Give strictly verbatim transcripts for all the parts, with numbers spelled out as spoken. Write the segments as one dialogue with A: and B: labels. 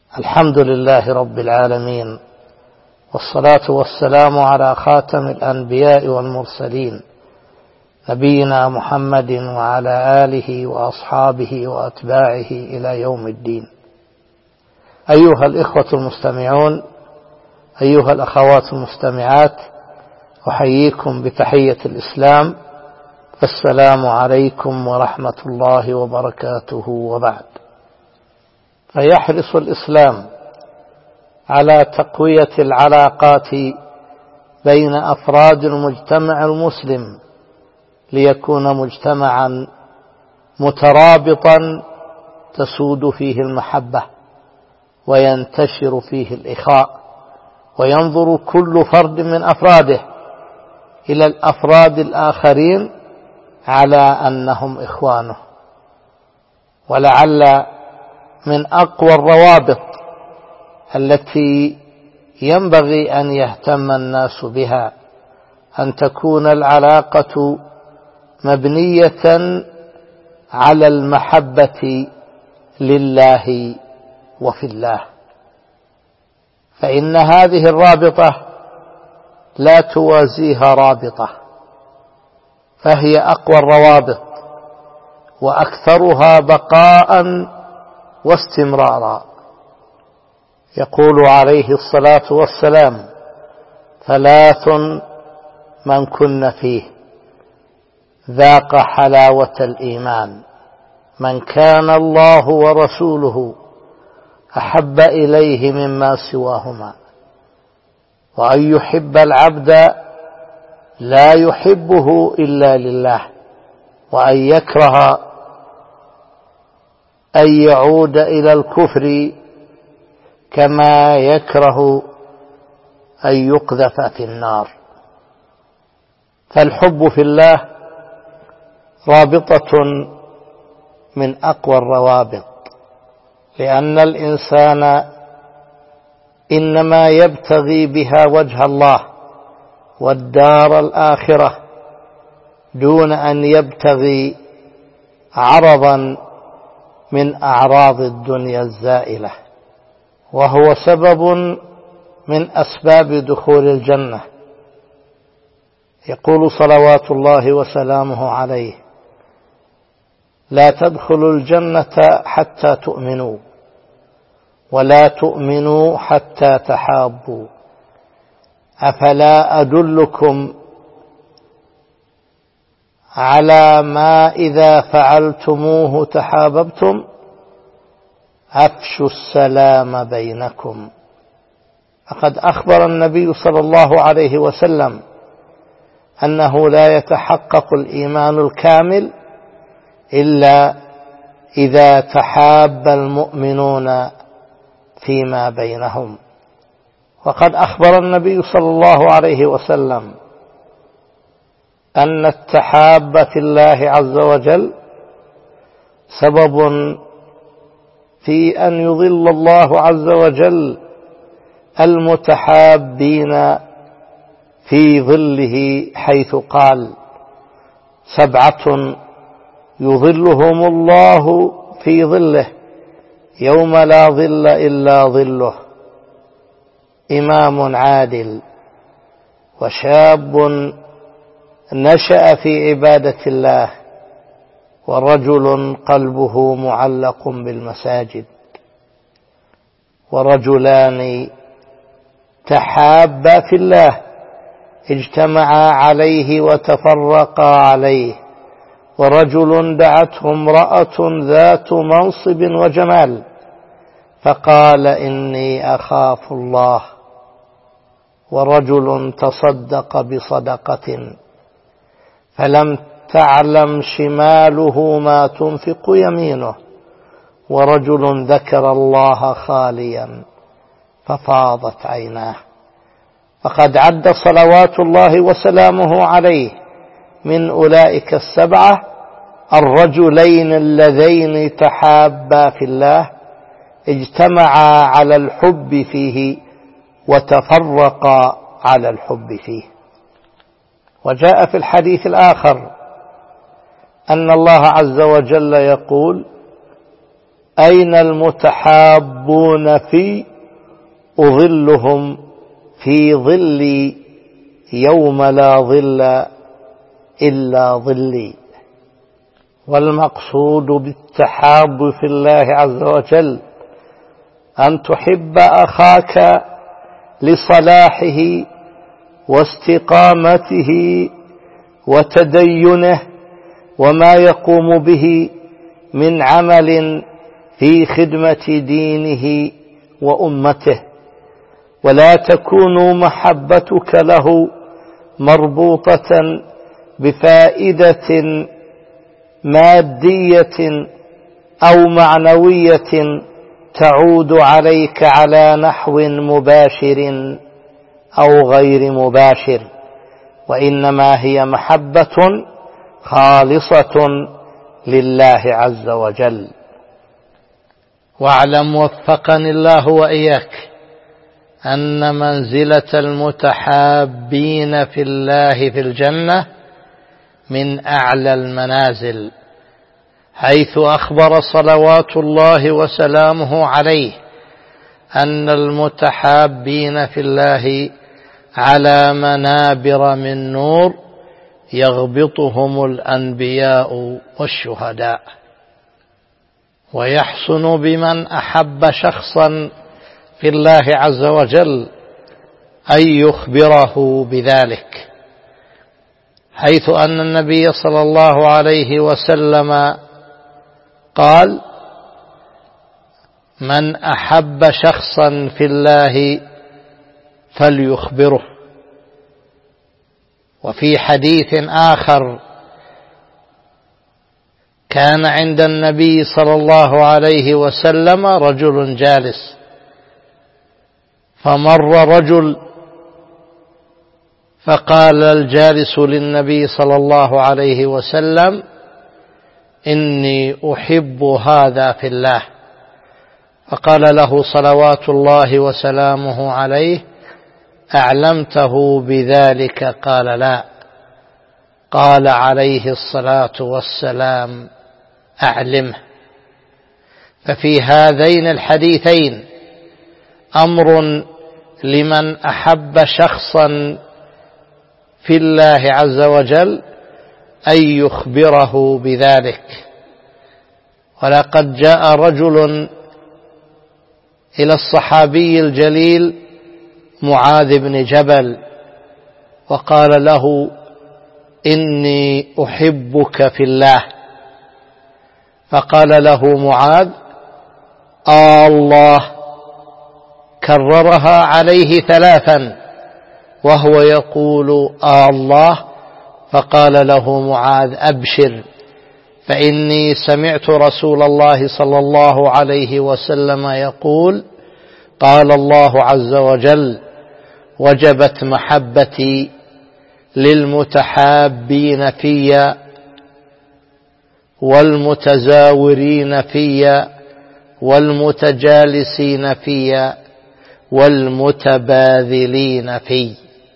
A: الحمد لله رب العالمين، والصلاة والسلام على خاتم الأنبياء والمرسلين نبينا محمد وعلى آله وأصحابه وأتباعه إلى يوم الدين. أيها الإخوة المستمعون، أيها الأخوات المستمعات، أحييكم بتحية الإسلام، السلام عليكم ورحمة الله وبركاته. وبعد، فيحرص الإسلام على تقوية العلاقات بين أفراد المجتمع المسلم ليكون مجتمعا مترابطا تسود فيه المحبة وينتشر فيه الإخاء، وينظر كل فرد من أفراده إلى الأفراد الآخرين على أنهم إخوانه. ولعل من أقوى الروابط التي ينبغي أن يهتم الناس بها أن تكون العلاقة مبنية على المحبة لله وفي الله، فإن هذه الرابطة لا توازيها رابطة، فهي أقوى الروابط وأكثرها بقاء واستمرارا. يقول عليه الصلاة والسلام: ثلاث من كن فيه ذاق حلاوة الإيمان، من كان الله ورسوله أحب إليه مما سواهما، وأن يحب العبد لا يحبه إلا لله، وأن يكره أن يعود إلى الكفر كما يكره أن يقذف في النار. فالحب في الله رابطة من أقوى الروابط، لأن الإنسان إنما يبتغي بها وجه الله والدار الآخرة دون أن يبتغي عرضا من أعراض الدنيا الزائلة، وهو سبب من أسباب دخول الجنة. يقول صلوات الله وسلامه عليه: لا تدخلوا الجنة حتى تؤمنوا، ولا تؤمنوا حتى تحابوا، أفلا أدلكم على ما إذا فعلتموه تحاببتم؟ أفشوا السلام بينكم. فقد أخبر النبي صلى الله عليه وسلم أنه لا يتحقق الإيمان الكامل إلا إذا تحاب المؤمنون فيما بينهم. وقد أخبر النبي صلى الله عليه وسلم أن التحاب في الله عز وجل سبب في أن يظل الله عز وجل المتحابين في ظله، حيث قال: سبعة يظلهم الله في ظله يوم لا ظل إلا ظله، إمام عادل، وشاب نشأ في عبادة الله، ورجل قلبه معلق بالمساجد، ورجلان تحابا في الله اجتمعا عليه وتفرقا عليه، ورجل دعته امرأة ذات منصب وجمال فقال: إني أخاف الله، ورجل تصدق بصدقة فلم تعلم شماله ما تنفق يمينه، ورجل ذكر الله خاليا ففاضت عيناه. فقد عد صلوات الله وسلامه عليه من أولئك السبعة الرجلين اللذين تحابا في الله اجتمعا على الحب فيه وتفرقا على الحب فيه. وجاء في الحديث الآخر أن الله عز وجل يقول: أين المتحابون في أظلهم في ظلي يوم لا ظل إلا ظلي. والمقصود بالتحاب في الله عز وجل أن تحب أخاك لصلاحه واستقامته وتدينه وما يقوم به من عمل في خدمة دينه وأمته، ولا تكون محبتك له مربوطة بفائدة مادية أو معنوية تعود عليك على نحو مباشر أو غير مباشر، وإنما هي محبة خالصة لله عز وجل. واعلم وفقني الله وإياك أن منزلة المتحابين في الله في الجنة من أعلى المنازل، حيث أخبر صلوات الله وسلامه عليه أن المتحابين في الله على منابر من نور يغبطهم الأنبياء والشهداء. ويحسن بمن أحب شخصا في الله عز وجل أن يخبره بذلك، حيث أن النبي صلى الله عليه وسلم قال: من أحب شخصا في الله فليخبره. وفي حديث آخر: كان عند النبي صلى الله عليه وسلم رجل جالس، فمر رجل فقال الجالس للنبي صلى الله عليه وسلم: إني أحب هذا في الله. فقال له صلوات الله وسلامه عليه: أعلمته بذلك؟ قال: لا. قال عليه الصلاة والسلام: أعلمه. ففي هذين الحديثين أمر لمن أحب شخصا في الله عز وجل أن يخبره بذلك. ولقد جاء رجل إلى الصحابي الجليل معاذ بن جبل وقال له: إني أحبك في الله. فقال له معاذ: آه الله. كررها عليه ثلاثا وهو يقول: آه الله. فقال له معاذ: أبشر، فإني سمعت رسول الله صلى الله عليه وسلم يقول: قال الله عز وجل: وجبت محبتي للمتحابين في والمتزاورين في والمتجالسين في والمتباذلين في.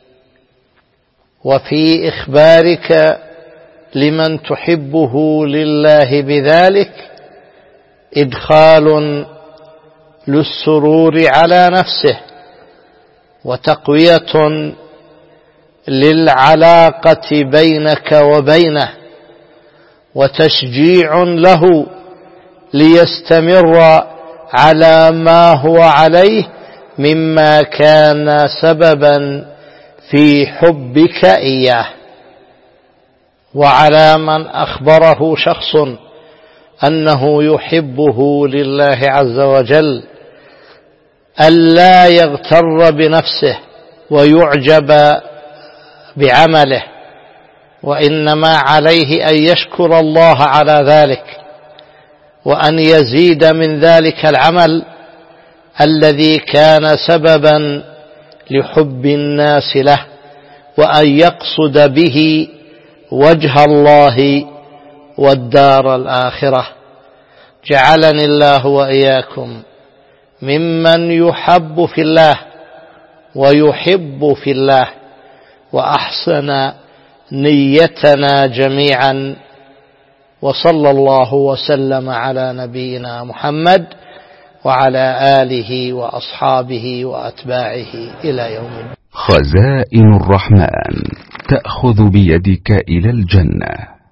A: وفي إخبارك لمن تحبه لله بذلك إدخال للسرور على نفسه، وتقوية للعلاقة بينك وبينه، وتشجيع له ليستمر على ما هو عليه مما كان سببا في حبك إياه. وعلى من أخبره شخص أنه يحبه لله عز وجل ألا يغتر بنفسه ويعجب بعمله، وإنما عليه أن يشكر الله على ذلك، وأن يزيد من ذلك العمل الذي كان سببا لحب الناس له، وأن يقصد به وجه الله والدار الآخرة. جعلني الله وإياكم ممن يحب في الله ويحب في الله، وأحسن نيتنا جميعا، وصلى الله وسلم على نبينا محمد وعلى آله وأصحابه وأتباعه إلى يوم الدين.
B: خزائن الرحمن تأخذ بيدك إلى الجنة.